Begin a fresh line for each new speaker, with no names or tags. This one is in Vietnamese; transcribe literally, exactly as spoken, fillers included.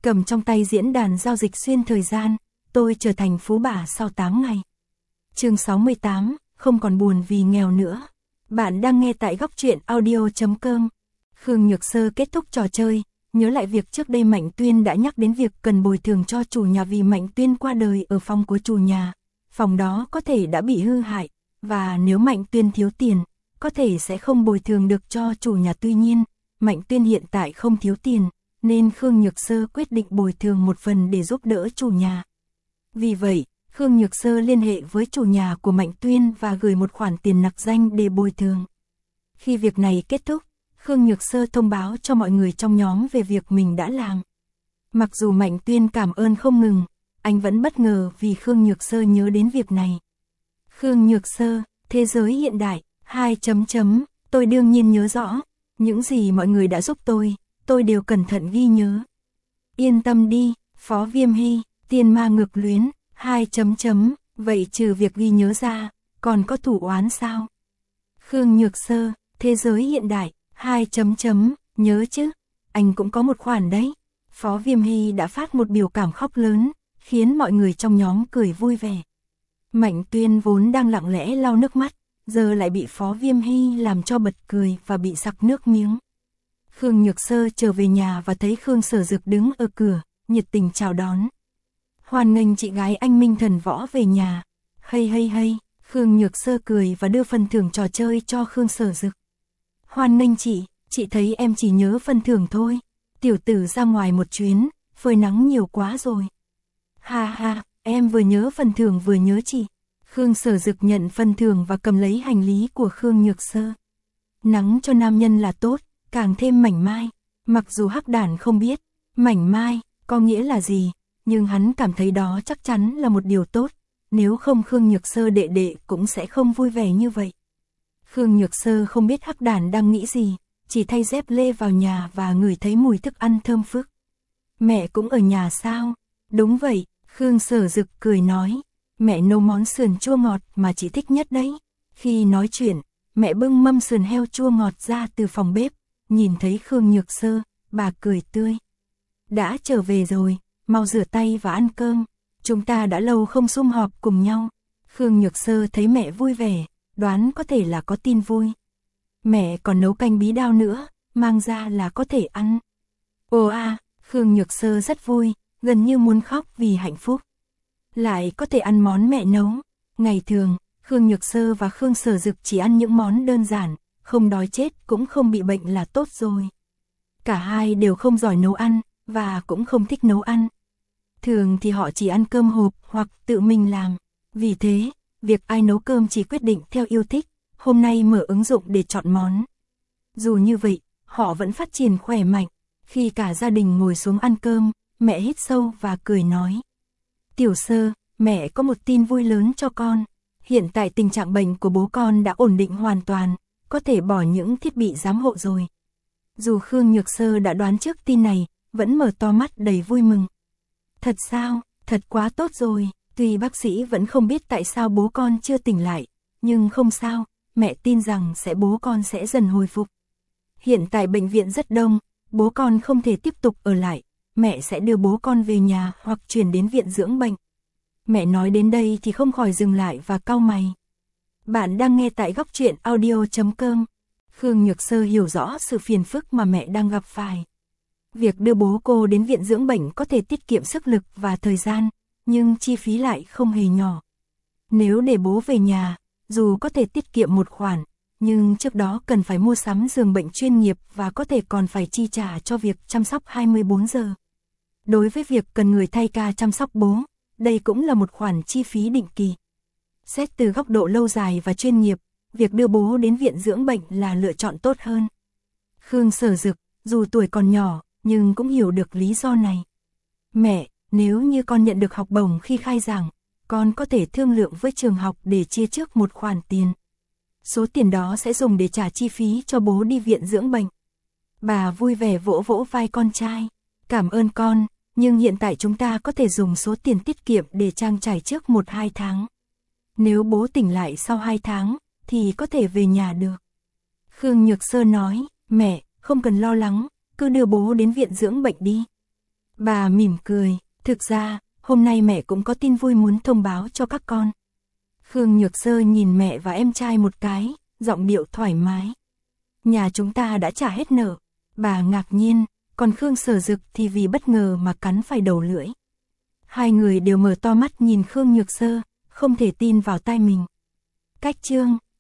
cầm trong tay diễn đàn giao dịch xuyên thời gian, tôi trở thành phú bà sau tám ngày. Chương sáu mươi tám, không còn buồn vì nghèo nữa. Bạn đang nghe tại góc truyện audio chấm com. Khương Nhược Sơ kết thúc trò chơi, nhớ lại việc trước đây Mạnh Tuyên đã nhắc đến việc cần bồi thường cho chủ nhà vì Mạnh Tuyên qua đời ở phòng của chủ nhà. Phòng đó có thể đã bị hư hại, và nếu Mạnh Tuyên thiếu tiền, có thể sẽ không bồi thường được cho chủ nhà. Tuy nhiên, Mạnh Tuyên hiện tại không thiếu tiền, nên Khương Nhược Sơ quyết định bồi thường một phần để giúp đỡ chủ nhà. Vì vậy, Khương Nhược Sơ liên hệ với chủ nhà của Mạnh Tuyên và gửi một khoản tiền nặc danh để bồi thường. Khi việc này kết thúc, Khương Nhược Sơ thông báo cho mọi người trong nhóm về việc mình đã làm. Mặc dù Mạnh Tuyên cảm ơn không ngừng, anh vẫn bất ngờ vì Khương Nhược Sơ nhớ đến việc này. Khương Nhược Sơ, thế giới hiện đại, hai chấm chấm, tôi đương nhiên nhớ rõ, những gì mọi người đã giúp tôi, tôi đều cẩn thận ghi nhớ. Yên tâm đi, Phó Viêm Hy, tiên ma ngược luyến, hai chấm chấm, vậy trừ việc ghi nhớ ra, còn có thủ oán sao? Khương Nhược Sơ, thế giới hiện đại, hai chấm chấm, nhớ chứ, anh cũng có một khoản đấy. Phó Viêm Hy đã phát một biểu cảm khóc lớn, khiến mọi người trong nhóm cười vui vẻ. Mạnh Tuyên vốn đang lặng lẽ lau nước mắt, giờ lại bị Phó Viêm Hy làm cho bật cười và bị sặc nước miếng. Khương Nhược Sơ trở về nhà và thấy Khương Sở Dực đứng ở cửa, nhiệt tình chào đón. Hoan nghênh chị gái anh Minh Thần Võ về nhà. Hay hay hay, Khương Nhược Sơ cười và đưa phần thưởng trò chơi cho Khương Sở Dực. Hoan nghênh chị, chị thấy em chỉ nhớ phần thưởng thôi. Tiểu tử ra ngoài một chuyến, phơi nắng nhiều quá rồi. Ha ha, em vừa nhớ phần thưởng vừa nhớ chị. Khương Sở Dực nhận phần thưởng và cầm lấy hành lý của Khương Nhược Sơ. Nắng cho nam nhân là tốt, càng thêm mảnh mai. Mặc dù Hắc Đản không biết, mảnh mai, có nghĩa là gì, nhưng hắn cảm thấy đó chắc chắn là một điều tốt. Nếu không Khương Nhược Sơ đệ đệ cũng sẽ không vui vẻ như vậy. Khương Nhược Sơ không biết Hắc Đản đang nghĩ gì, chỉ thay dép lê vào nhà và ngửi thấy mùi thức ăn thơm phức. Mẹ cũng ở nhà sao? Đúng vậy, Khương Sở Dực cười nói. Mẹ nấu món sườn chua ngọt mà chị thích nhất đấy. Khi nói chuyện, mẹ bưng mâm sườn heo chua ngọt ra từ phòng bếp, nhìn thấy Khương Nhược Sơ, bà cười tươi. Đã trở về rồi, mau rửa tay và ăn cơm, chúng ta đã lâu không sum họp cùng nhau. Khương Nhược Sơ thấy mẹ vui vẻ, đoán có thể là có tin vui. Mẹ còn nấu canh bí đao nữa, mang ra là có thể ăn. Ồ à, Khương Nhược Sơ rất vui, gần như muốn khóc vì hạnh phúc. Lại có thể ăn món mẹ nấu. Ngày thường, Khương Nhược Sơ và Khương Sở Dực chỉ ăn những món đơn giản, không đói chết cũng không bị bệnh là tốt rồi. Cả hai đều không giỏi nấu ăn, và cũng không thích nấu ăn. Thường thì họ chỉ ăn cơm hộp hoặc tự mình làm. Vì thế, việc ai nấu cơm chỉ quyết định theo yêu thích, hôm nay mở ứng dụng để chọn món. Dù như vậy, họ vẫn phát triển khỏe mạnh. Khi cả gia đình ngồi xuống ăn cơm, mẹ hít sâu và cười nói. Tiểu Sơ, mẹ có một tin vui lớn cho con. Hiện tại tình trạng bệnh của bố con đã ổn định hoàn toàn, có thể bỏ những thiết bị giám hộ rồi. Dù Khương Nhược Sơ đã đoán trước tin này, vẫn mở to mắt đầy vui mừng. Thật sao, thật quá tốt rồi, tuy bác sĩ vẫn không biết tại sao bố con chưa tỉnh lại, nhưng không sao, mẹ tin rằng sẽ bố con sẽ dần hồi phục. Hiện tại bệnh viện rất đông, bố con không thể tiếp tục ở lại, mẹ sẽ đưa bố con về nhà hoặc chuyển đến viện dưỡng bệnh. Mẹ nói đến đây thì không khỏi dừng lại và cau mày. Bạn đang nghe tại góc truyện audio chấm com. Khương Nhược Sơ hiểu rõ sự phiền phức mà mẹ đang gặp phải. Việc đưa bố cô đến viện dưỡng bệnh có thể tiết kiệm sức lực và thời gian, nhưng chi phí lại không hề nhỏ. Nếu để bố về nhà, dù có thể tiết kiệm một khoản, nhưng trước đó cần phải mua sắm giường bệnh chuyên nghiệp và có thể còn phải chi trả cho việc chăm sóc hai mươi bốn giờ. Đối với việc cần người thay ca chăm sóc bố, đây cũng là một khoản chi phí định kỳ. Xét từ góc độ lâu dài và chuyên nghiệp, việc đưa bố đến viện dưỡng bệnh là lựa chọn tốt hơn. Khương Sở Dực, dù tuổi còn nhỏ, nhưng cũng hiểu được lý do này. Mẹ, nếu như con nhận được học bổng khi khai giảng, con có thể thương lượng với trường học để chia trước một khoản tiền. Số tiền đó sẽ dùng để trả chi phí cho bố đi viện dưỡng bệnh. Bà vui vẻ vỗ vỗ vai con trai. Cảm ơn con, nhưng hiện tại chúng ta có thể dùng số tiền tiết kiệm để trang trải trước một hai tháng. Nếu bố tỉnh lại sau hai tháng, thì có thể về nhà được. Khương Nhược Sơ nói, mẹ, không cần lo lắng, cứ đưa bố đến viện dưỡng bệnh đi. Bà mỉm cười, thực ra, hôm nay mẹ cũng có tin vui muốn thông báo cho các con. Khương Nhược Sơ nhìn mẹ và em trai một cái, giọng điệu thoải mái. Nhà chúng ta đã trả hết nợ. Bà ngạc nhiên, còn Khương Sở Dực thì vì bất ngờ mà cắn phải đầu lưỡi. Hai người đều mở to mắt nhìn Khương Nhược Sơ, không thể tin vào tai mình. Cách chương